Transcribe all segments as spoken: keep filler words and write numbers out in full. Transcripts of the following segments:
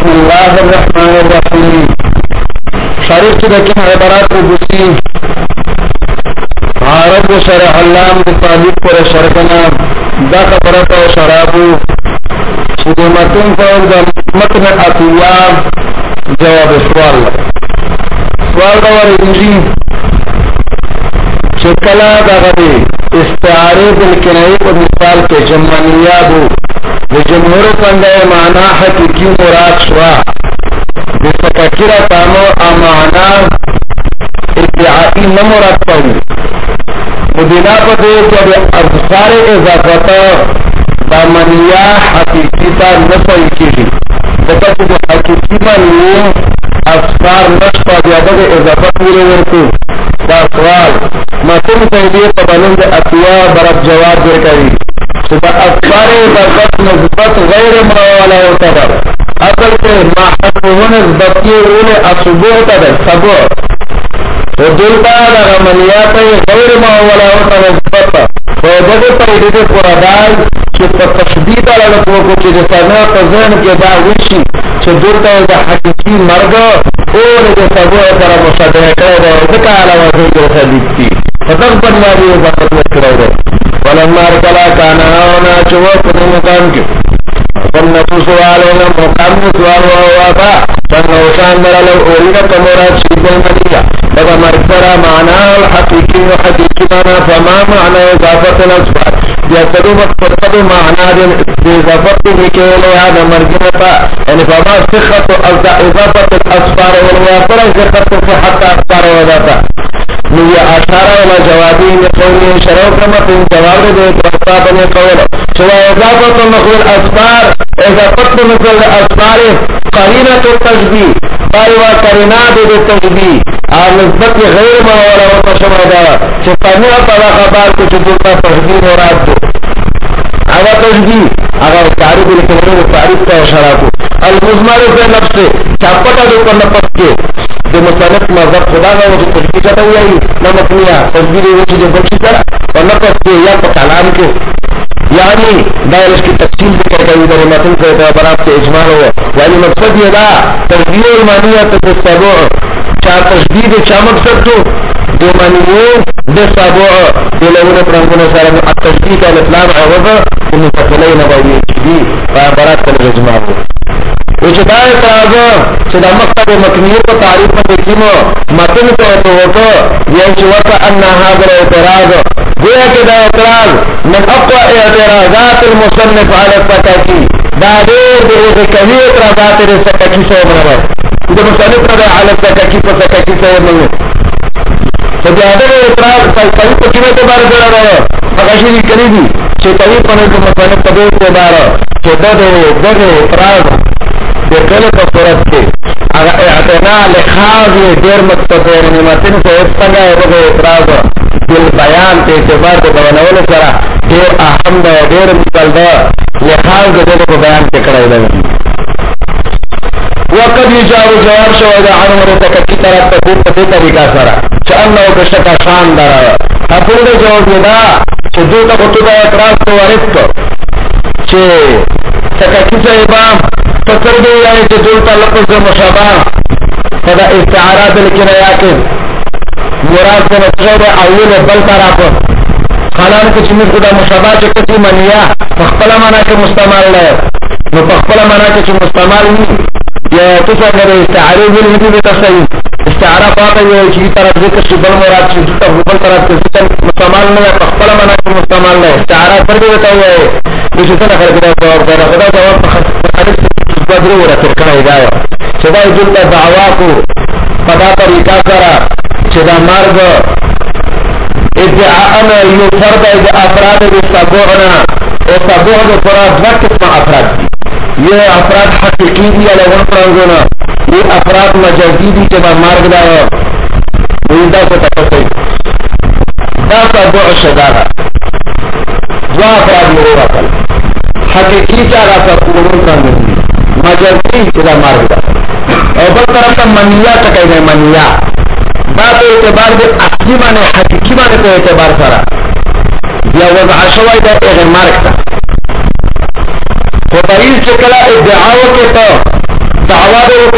بسم الله الرحمن الرحيم شريف لكن عبارات بسي عرب شرع اللام بطالب پر شرکنا دا خبرت و شرابو شده متن فور دا متن اتیاب جواب سوال سوال دا ورنجی شکلا دا غدی استعاری بالکنعی و مثال کے جمعنیابو وجمهور پندے معنی حقیقی مراد شوا بسکاکرہ تامو امانا ادعائی نمراد پاوی مدینہ پتے جب افسار اضافتا دا منیہ حقیقی تا نسل کی دکا چھ حقیقی منیہ افسار نشپا دیابا دے اضافت میرے ورکو دا سوال مطلب تحلیه پبنند اتوا برب جواب دے کری دا افسار اضافت نسبت غیر موالا ہوتا دا اصل کے محفظون نسبتی اول اصبو ہوتا دا سبو تو دلتا دا غمانیات غیر موالا ہوتا نسبت تو جگہ تحلیه پرادائی چه پا تشبیت علا لکوکو چه جسانا تزن کے دا وشی چه دلتا دا حقیقی مرگ اول جسابو پر مشاہدہ کرے دا ذکا علا وزن جرسلیت کی فتق بنیادی اضافت کرے دا ولما ارکلا کانا ہونا چوک نے مقام کی فنتو سوالونا مقام سوال ووابا فنوشان مرالو اولینا کمورات شیدن ملیا لگا مرکبرا معنی الحقیقی و حقیقی معنی فما معنی اضافت الاسفار یسدو مقصد معنی دن اضافت بکیلے هذا مرجمتا یعنی فما صحت اضافت الاسفار والوافر صحت صحت اسفار وذاتا نوی اشارہ ولا جوابی قولی شروع کرمت ان جواب دے اترابا نے قول سوا اضافت نقل الاسفار اضافت نقل الاسفار قرینت التجبی بایوا قرینات دے تجبی اور نسبت غیر ماولا وقشمہ دا چپانیہ پدا خبار کچھ دلتا تجبی مراد دو اگر تجبی اگر تعریف لکھنے تعریف کا اشارہ کو المزمر سے نفس چاپٹا دو پر نفس کے جو مصنف مذہب خدا کا وہ جو تجبی چاہتا ہوا ہی نمکنیہ تجبی دے وہ چیزیں بلشی کرا اور نفس کے یا پا کلام کے یعنی دائر اس کی تقسیم بھی کر گئی در متن سے اعتبارات سے اجمال ہوا یعنی مقصد یہ دا تجبی المانیہ تجبی چاہ تجبی دے چاہ مقصد تو دو منیو دے سابو دے لگونے پرنگونے سارے التجبی کا الاسلام عوضا انہی تفلئی نباوی تجبی اعتبارات کا اجمال ہوا اجدائی تازہ چدا مقصد مکنیو کو تعریف میں دیکھیمو متن کو اتوکو یہ چوکا انہا حاضر اعتراض گویا کہ دا اعتراض من اقوى اعتراضات المصنف على الفتاكي دا دیر دے ایک کمی اعتراضات دے ستاکی سو منور دا مصنف دا على الفتاكي پر ستاکی سو منور فجادر اعتراض فالقوی کو کمی اعتبار کرا رہا فقاشی قریبی چیتاوی پنے کو مصنف تبیر اعتبار چه دا دے دا دے اعتراض دیکھنے کو صورت کے اگر اعتناء لخاظ یہ دیر مقصد ہے نعمتن سے اس سنگا ہے وہ اعتراض دل بیان کے اعتبار کو بناول سرا دیر اہم دا دیر مقصد دا لخاظ دے کو بیان کے کڑائی لگی وقت یجاب جواب شوید عنور تک کی طرف تکون پتی طریقہ سرا چانو بشکا شان دارا اپنے دے جواب دا چھ جو تا خطبہ اعتراض تو وارد کو چھ تکاکی صاحبان فکر دے یعنی کہ دولتا لفظ مشابہ فدا استعارہ بالکنایات مراد سے نصر اول بل طرف خلان کچھ میں خدا مشابہ چکتی منیا فخپلا مانا کے مستعمال لے وہ فخپلا مانا کے مستعمال نہیں یہ تو سا میرے استعارہ بالمدی میں تصحیح استعارہ پاتا یہ چیز طرف ذکر شبل مراد چیز جتا بل طرف سے مستعمال نہیں ہے فخپلا مانا کے مستعمال لے استعارہ پر بھی بتا ہوا ہے یہ چیزیں نفر کدا جواب دینا خدا جواب فخص بدرو ورا ترکنا ہدایا چدا جلتا دعوا کو پدا طریقہ کرا چدا مرد ادعاءنا یو فرد ادعا افراد بستابوعنا استابوع دو فراد دو قسم افراد یہ افراد حقیقی دی علیہ فرانگونا یہ افراد مجازی دی چدا مرد دایا ویدہ سے تکسی دا استابوع شدادا دو افراد مرورا کل حقیقی چاہا فرانگون فرانگون مجازی چدا مرد دا اور بل طرف تا منیہ چکے گئے منیہ بات اعتبار دے اصلی مانے حقیقی مانے کو اعتبار سارا یا وضع شوائی دا اغیر مارک تا تو بریز چکلا ادعاو کے تو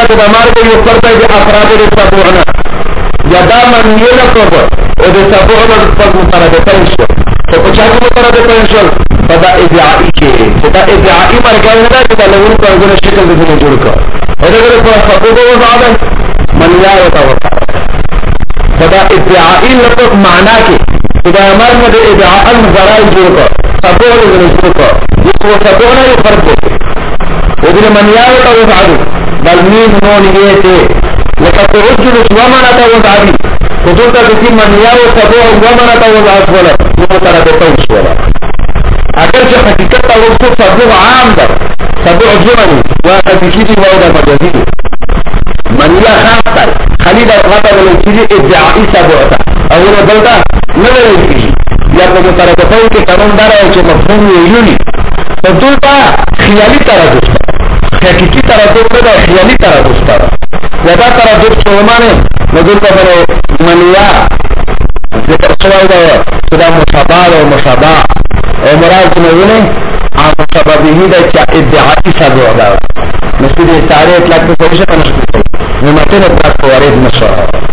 چې د مرګ یو فرد دی افراد د سبوعنا یا دا منیه لقب او د سبوعنا د مترادفین شو تو په چا کې مترادفین شو په دا ادعائی کې چې دا ادعائی مرګ نه دا چې د لور په ځای شکل د دې جوړ کړ او دغه په سبوع وضع منیا وتا وتا په دا ادعائی لقب معنا کې دا مرګ د ادعاء الزرای جوړ کړ سبوع د جوړ کړ یو سبوعنا یو فرد دی وذل من يعرف وضعه بل مين نون يته لقد رجل ومن توضعه وذلك كثير من يعرف سبوع ومن توضعه ولا متر بتوش ولا اگر چې حقیقت او رسو سبوع عام ده سبوع جمعي وحقيقي موضع مجازي من يا خاص خليل الغطا والانسيري ادعائي سبوع او هو دلتا نظر فيه یا په متر بتوش کې قانون دار او چې مفهوم ویلونی فدلتا خیالي ترادف حقیقی ترادف ده خیالی ترادف ده و دا ترادف چومانه ندول تفنو منیا ذکر سوائی ده چه دا مشابه و مشابه او مراد کنوونه آن مشابهی ده چه ادعائی سبوع ده مثل ده استعاره اطلاق بسویشه کنشتی نمتن اطلاق فوارد نشا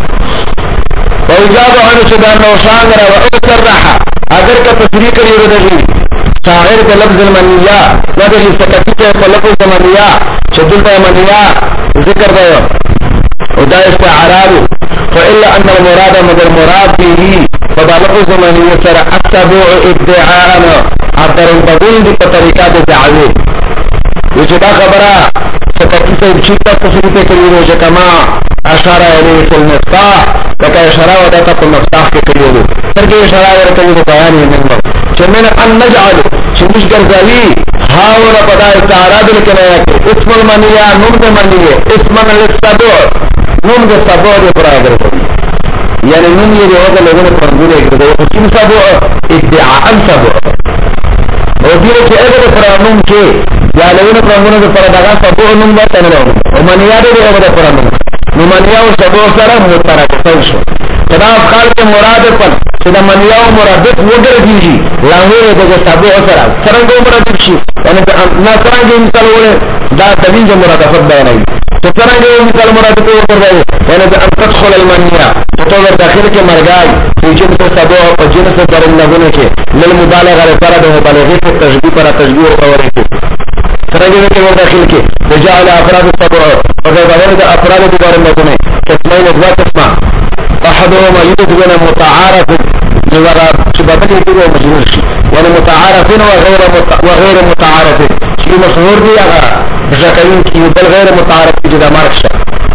و اجاب عنو چه دا نوشان ده و اکر رحا اگر که تصریح کری رو ده شاعر کے لفظ المنیہ نظر استقاطی کے لفظ المنیہ شدلت المنیہ ذکر دیا ودا استعاراب فإلا أن المراد مدر مراد به فدا لفظ المنیہ سر السبوع ادعاءنا عبر البدون دی طریقات دعوی وجدا خبرہ سقاطی سے چیتا تصریح کری روجہ کما اشارہ علیہ فی المفتاح لکا اشارہ وداتا فی المفتاح کے کریو سرکی اشارہ ورکلی دو بیانی من چمن ان نجعل چمش گرزاوی هاونا پدا استعراض لکنایا کہ اسم المنیہ نم دے منیہ اسم للسبوع نم دے سبوع دے پرا گرزاوی یعنی نم یہ ہوگا لوگوں نے پرنگولے گرزاوی اسم سبوع ادعاء سبوع اور دیئے کہ اگر پرا نم کے یا لوگوں نے پرنگولے دے پرا داگا سبوع نم دا تنرہو اور منیہ دے دے ہوگا پرا نم نمانیہ و سبوع سارا مترکتن شو خدا افخال کے مراد پر چدا منیہ و مرادف وگر دیجی لاہور دے سبوع سارا سرنگو مرادف شی یعنی نا سرنگو مثال ہوئے دا تبین جو مرادفت بیانائی تو سرنگو مثال مرادف وگر دے یعنی دا ان تدخل المنیہ تو تو اگر داخل کے مرگائی تو جنس سبوع پر جنس درن لگنے کے للمبالغ رفرد مبالغی سے تشبیح پر تشبیح و قوری کے سرنگو کے ور داخل کے وجعل افراد السبوع وگر دورد افراد درن لگنے قسمين ذات اسمع احدهما يوجد متعارف جوارا شبابتي كده مجهول شيء يعني متعارفين وغير مت... وغير متعارف شيء مشهور دي اغا بشكلين كي بل غير متعارف جدا ماركشا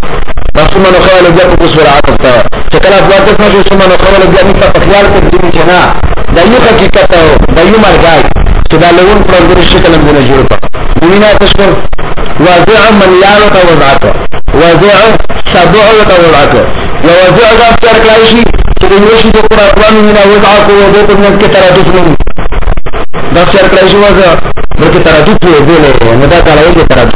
بس ما نخوال جاء بسر عاطف تا شكل افضل تسمع شو ثم نخوال جاء مثل تخيال تقديم جنا دا يو حقيقته دا يو مرغاي كده لون فرنجر الشكل من جوړه وینا تشکر واضع من يالو وضعته واضع سبوع وضعته لو واضع دا افكار كلايشي كده يوشي دو قرآن من وضعته وضعته من كترادف من دا افكار كلايشي واضع بلکه ترادف وضعه ومدى تعالى ترادف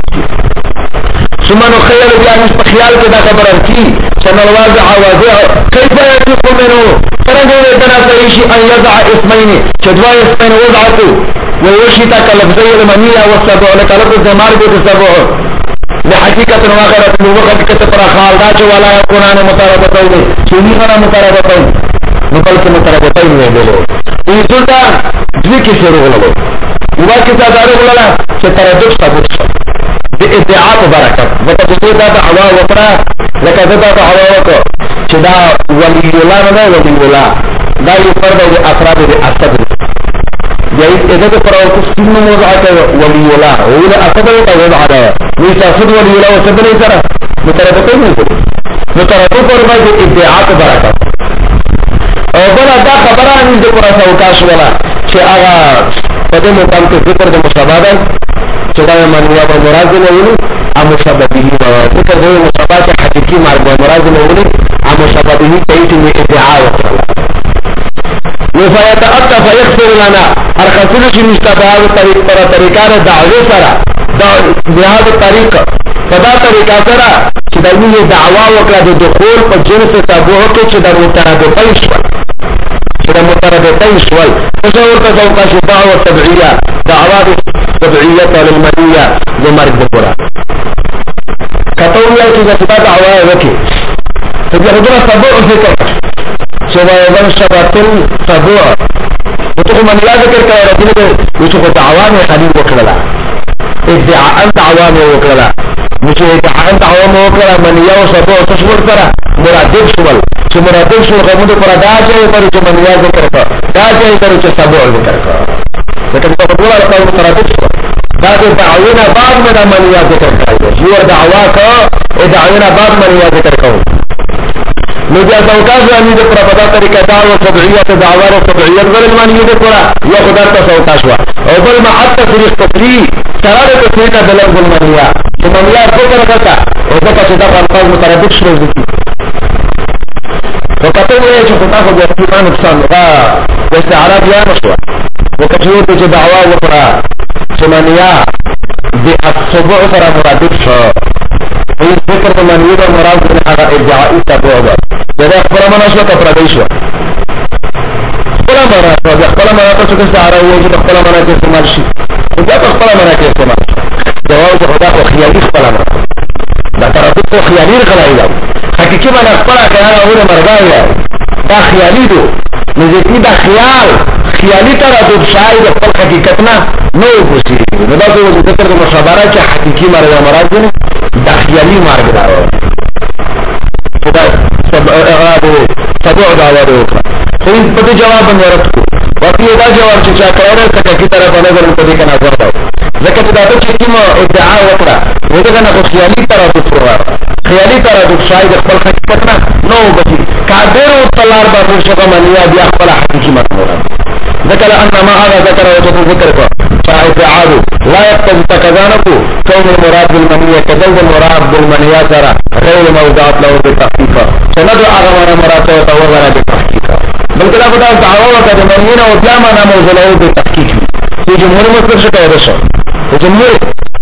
ثم نخيل بأن استخيال كده خبرتي سن الواضع واضع كيف يتق منه فرنجو يدنا سيشي أن يضع اسمين شدوا اسمين وضعته ويوشي تاك لفظي المنية والسبوع لك لفظ زمار بيت السبوع لحقيقة وغيرت وحقيقة پر خالدات ولا يكونان مترابطين شنيخنا مترابطين نقلت مترابطين ويدلو این سلطان دوی کسی رو غلو یوا کسا دارو غلو چه تردد ثبوت شد دی ادعاء برکت وکا جسو دا دعوا وکرا لکا دا دعوا وکا چه دا ولی اللہ ندا ولی اللہ دا یو فرد دی افراد دی اصد یعنی ادھا پر اوکس تین موضوعات ولی اللہ ولی اصد وکا وضع دا ویسا اصد ولی اللہ وصد نہیں سرا متردد نہیں سرا متردد پر باید ادعاء برکت او بلا دا خبره ان د پر سوکاش ولا چې هغه په دې مقام کې ذکر د مشابهه چې دا معنی په مراد نه وي او مشابهه به ذکر د مشابهه حقيقي مراد مراد نه وي او مشابهه به ته یې ادعاء وکړه وفيتأتى فيغفر لنا الخصوص في مشابهه طريق پر طریقه دعوه سره بهذه الطريقه فدا طریقه سره چې دایمي دعوا وکړه د دخول په جنس تابعو کې چې د مترادفین شول چې د مترادفین شول تصور تصور چې دعوه تبعیه دعوات تبعیه للمنیه د مرګ د پورا کتو ویل چې إذا كتاب عوائل وكي فبيخدنا سبوع ذكر سوى يظن شبات السبوع وتقول من لا ذكر كورتين وتقول دعوان خليل وكلا ادعاء دعوان وكلا مش ادعاء دعوان وكلا من يو سبوع تشمر ترى مرادب شمال چې مرادب شو غمود پر داجه پر چې من یا ذکر کا داجه پر چې سبوع ذکر کا لكن تقول على قول مرادب شو داجه دعونا بعد من من یا ذکر کا یو دعواک ادعانا بعد من یا ذکر کا نجا سوکاز امید پر پتا طریقہ دعوه طبيعيه دعوه طبيعيه غیر المعنی دې پورا یو خدای ته سوکا شو او بل ما حتى في التفسير قرار تصریح کا دلالت المنیا چې منیا څه کرتا او دا چې دا په مترادف شروع دي وکته وایي چې خدای خو د ایمان نقصان دا د استعاره بیا نشو وکړو چې دعوا وکړه چې منیا د الصبح سره مرادف شو این ذکر د منی د مراد د هغه ادعائی تبع ده دا خپل مناسبه کپره دی شو خپل مناسبه د خپل مناسبه څخه استعاره وایي چې خپل مناسبه استعمال شي دا خپل مناسبه استعمال جواب خدا خو خیالي خپل مناسبه دا ترتیب خو خیالي غلای دی حقیقي معنا خپل کار اوره مرګای دا خیالي دو نزدیکی دا خیال خیالی ترتیب شاید خپل حقیقت نه نو وګورئ نو دا د ذکر د مشابهه چې حقیقي مرګ مراد دی دا خیالي مرګ دا خدای سبع دعوه وکړه خو په جواب باندې ورته وتی دا جواب چې چا کړو ته کی طرف نظر په دې کنه ورته ځکه دا چې کوم ادعا وکړه وګورئ نه خیالي ترتیب وکړه خیالي ترتیب شاید خپل حقیقت نه نو وګورئ قادر او طلار باندې شګه منیا بیا خپل حقیقي مراد ذكر أن ما هذا ذكر وجد ذكرك فإبعاد لا يقتضي تكذانك كون المراد بالمنية كذلك المراد بالمنية ترى غير موضوعات له بالتحقيق سندعو أغمنا مراد وتورنا بالتحقيق بل كلا بدا دعوة وقد منينا وبيامنا موضوع له بالتحقيق في جمهور مصر شكا يدشا في جمهور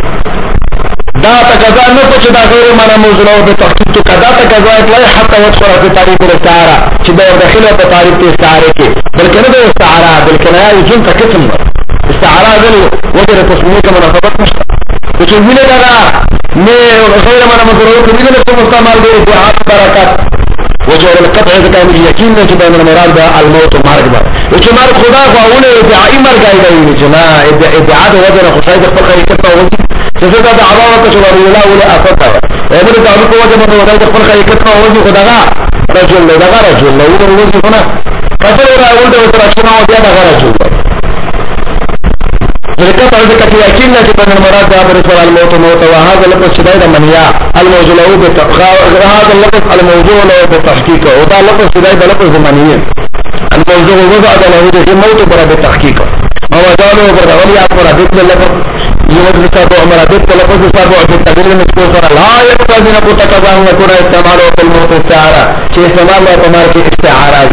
دا تقضا نفس دا غير معنى موضوع له بالتحقيق تو كذا تقضا اطلاع حتى وصفر في تعريف الاستعارة چې دا داخله په تعریف کې استعاره کې بلکې نه د استعاره بلکې نه یې جن ته قسم استعاره غل وجه تصمیه کې مناسبت نشته چې ویل دا نه غیر معنا مضروب کې نه څه مستعمل دی دعاء برکات وجه القطع اذا كان يقين چې دا مراد ده الموت مرګ ده چې مرګ خدا غواړي ادعای مرګ دی چې نه ادعاء د وجه خدای د خپل حقیقت او چې دا دعوا وکړي چې ولا ولا افته او دا د وجه د خپل حقیقت او وجه خدای رجل له دغه رجل له ورو ورو څنګه کله راول د ترڅنه او بیا دغه رجل ذکر په دې کې یقین نه چې په مراد د امر سره الموت موت او هغه لپاره چې دا منیا الموضوع له د تقوا هغه لپاره الموضوع له د تحقیق او دا لپاره چې دا لپاره منیه الموضوع وضع له د موت پر د تحقیق او دا له پر اولیا پر د لپاره يوجد سبع مرادف تلفظ سبع بالتدل المذكور سره لا يقتضي ان تكذا يكون استعماله في الموت استعاره شيء استعمال له تمام في استعاره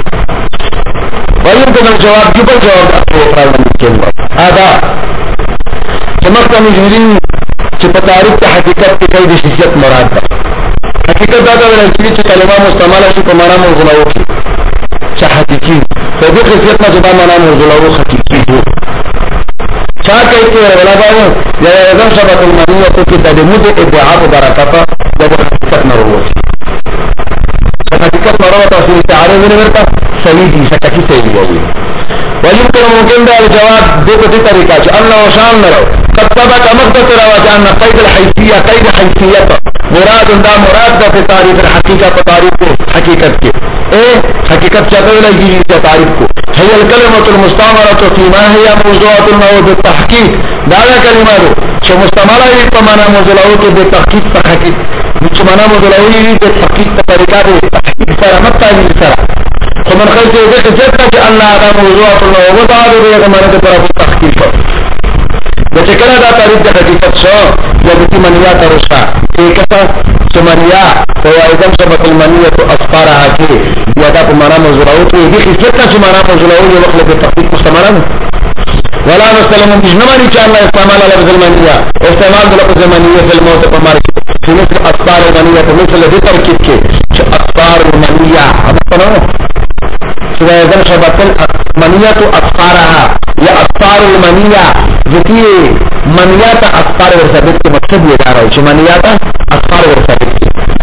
ويمكن الجواب جبل جواب اخر ممكن هذا سمعت من جهرين چې په تعریف ته حقیقت کې کوي د شخصیت مراد ده حقیقت دا د چې کلمه مستعمله شي په معنا موضوع وکړي چې حقيقي په دې شخصیت نه جدا معنا موضوع او حقيقي دي چا کوي چې ولا باندې یا اعظم شبکه المنیه کې د دمود ادعاء برکات د حقیقت نه وروي حقیقت مراد تاسو استعاره نه ورته صحیح دي شکه صحیح وي ويمكن ممكن ده الجواب دې په دې طریقه چې الله شان نه قد سبق مقدس رواجان قيد الحيثيه قيد حيثيه مراد دا مراد ده في تعريف الحقيقه په تعريف حقیقت کې اے حقیقت چاته لګي چې تعریف کو هي الكلمه المستعمره فيما هي موضوعه الموضوع بالتحقيق دا کلمه ده چې مستعمله وي په معنا موضوعه کې د تحقیق په حقیقت چې معنا موضوعه وي د تحقیق په طریقه ده تحقیق سره متعلق سره ومن خلص ذلك جدت أن هذا موضوع الله وضعه بيغ مرد طرف التحقيق بچکل دا تعریف دا حقیقت شو یبتی منیات رشا ایکتا سمنیا فوائدم سبت المنیت اصفارها کی یادا پا مانا موضوعو تو ایدی خصلتنا چی مانا موضوعو یہ وقت لکے تحقیق مستمرا ولا نسلم بجنمانی چا اللہ استعمال لفظ المنیہ استعمال لفظ المنیہ فی الموت پا مارکی فی مثل اصفار المنیہ فی مثل دی ترکیب کے چی اصفار المنیہ اب پناو فوائدم سبت المنیت اصفارها یا اصفار المنیہ ذکی منیات اصفار ورثابت کے مقصد یہ دارا ہے چی منیات اصفار ورثابت کی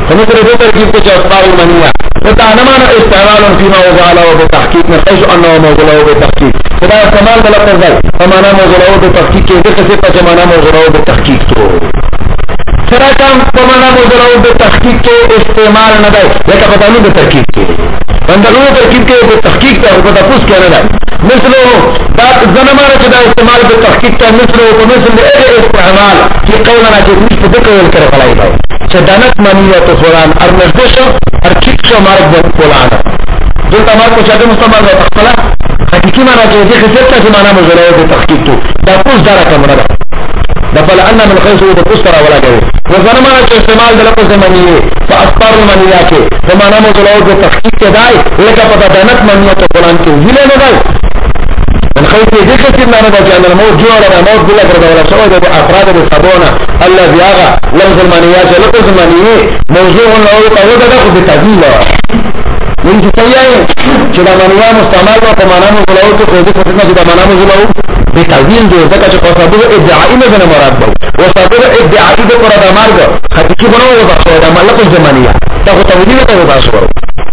فمثل دو ترکیب کو اسباب المنیہ وتعنمان استعمال فيما وضعله بتحقیق من حيث انه موضوعه بتحقیق خدا استعمال د لفظ دی فمانا موضوعه بتحقیق کې دغه څه په معنا موضوعه بتحقیق تو سره کوم په معنا موضوعه بتحقیق کې استعمال نه دی لکه په دانو د ترکیب کې اندرو ترکیب کې بتحقیق ته په تاسو کې نه دی مثلو دا زنمانه چې دا استعمال بتحقیق ته مثلو په مثل د استعمال چې قولنا چې مش په دغه ول کړه فلای دی چې دانت منیت فلان ارنجدشو ارکیک شو مرګ فلان دلته ما کو چې د مستعمل د تخلا حقيقي معنا کې دغه څه چې معنا موضوعه بتحقیق تو دا اوس دا کوم نه ده فل ان من خيس و بستر ولا کوي وزنمانه چې استعمال د لفظ منیه فاصبر المنیه کې معنا موضوعه بتحقیق کې دای لکه په دانت منیت فلان کې ویل نه دی من خيط ذكر سنة نبجي أن الموت جوع لنا موت بلا كرد ولا سعود بأفراد بالصبونة الذي آغا لفظ المانيات لفظ المانيه موضوع له طويل دخل بتعديل من جسيئي چدا مانيه مستعمال و فمانا مزلعو تو خودی فتنا چدا مانا مزلعو بتعديل جو ذكا چه قصابه ادعائي نزن مراد باو وصابه ادعائي دو قرد مارگا حقیقی بنو وضعشو دا لفظ المانيه تا خود توجیل تا وضعشو برو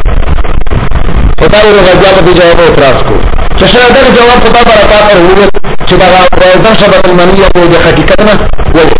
فتاوی رو غجاب دی جواب اعتراض کو چشرا در جواب خطا برکات اور حضورت چه دا رائدن شبت المنیہ کو دی حقیقتنا ولی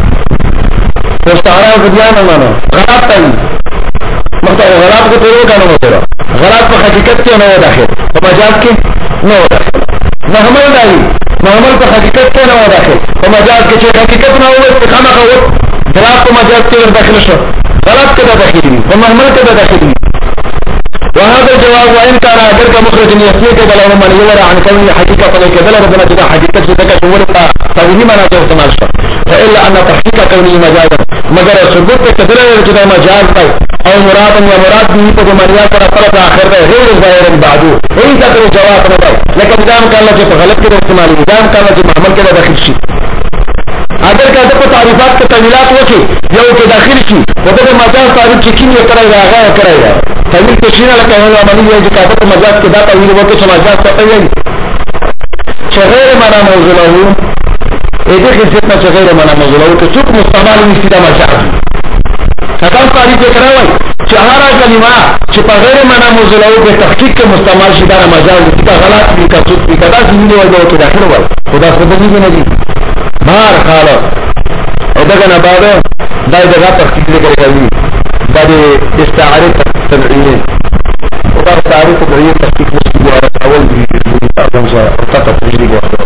استعراء ودیان امانا غلط تایی مختار غلط کو تیرو کا نمو تیرا غلط پا حقیقت کے نو داخل پا مجاز کے نو داخل محمل دائی محمل پا حقیقت کے نو داخل پا مجاز کے چه حقیقت نو استقامہ خوت غلط پا مجاز کے داخل شو غلط کے دا داخل دی پا محمل کے دا داخل دی وهذا الجواب وإن كان أدرك مخرج يسميك بله من يورى عن كونه حقيقة فليك بلا ربنا جدا حقيقة ستك شمول فهمي منا جوه سماشتا فإلا أن تحقيق كونه مجازا مگر ثبوت كدر جدا مجاز باي أو مرادا ومراد به فبمريا پر طرف آخر ده غير ظاهر بعدو إن ذكر جواب نباي لكن دام كان لجه فغلط كده استعمالي دام كان لجه محمل كده داخل شي اگر کا دغه تعریفات کې تعمیلات وکي یو کې داخل شي دغه مجاز تعریف چې کینه کړی راغی کړی تعمیل کې شي نه لکه هغه عملی دی چې کاته مجاز کې دا تعمیل وکړي چې مجاز څه کوي چې غیر معنا موضوع له دې کې څه چې غیر معنا موضوع له چې څوک مستعمل نشي دا مجاز کله تعریف کړی چې هر کلمه چې په غیر معنا موضوع له په تحقیق کې مستعمل شي دا مجاز دي دا غلط دي که څوک دي دا څنګه وایي چې داخل وایي خدا څه دې نه دي بار خاله او دغه نه بعد دا دغه تحقیق ذکر کوي دا د استعاره تبعیه او دا تعریف تبعیه تحقیق مسلم او اول دي او تاسو ته تفصیلی وایي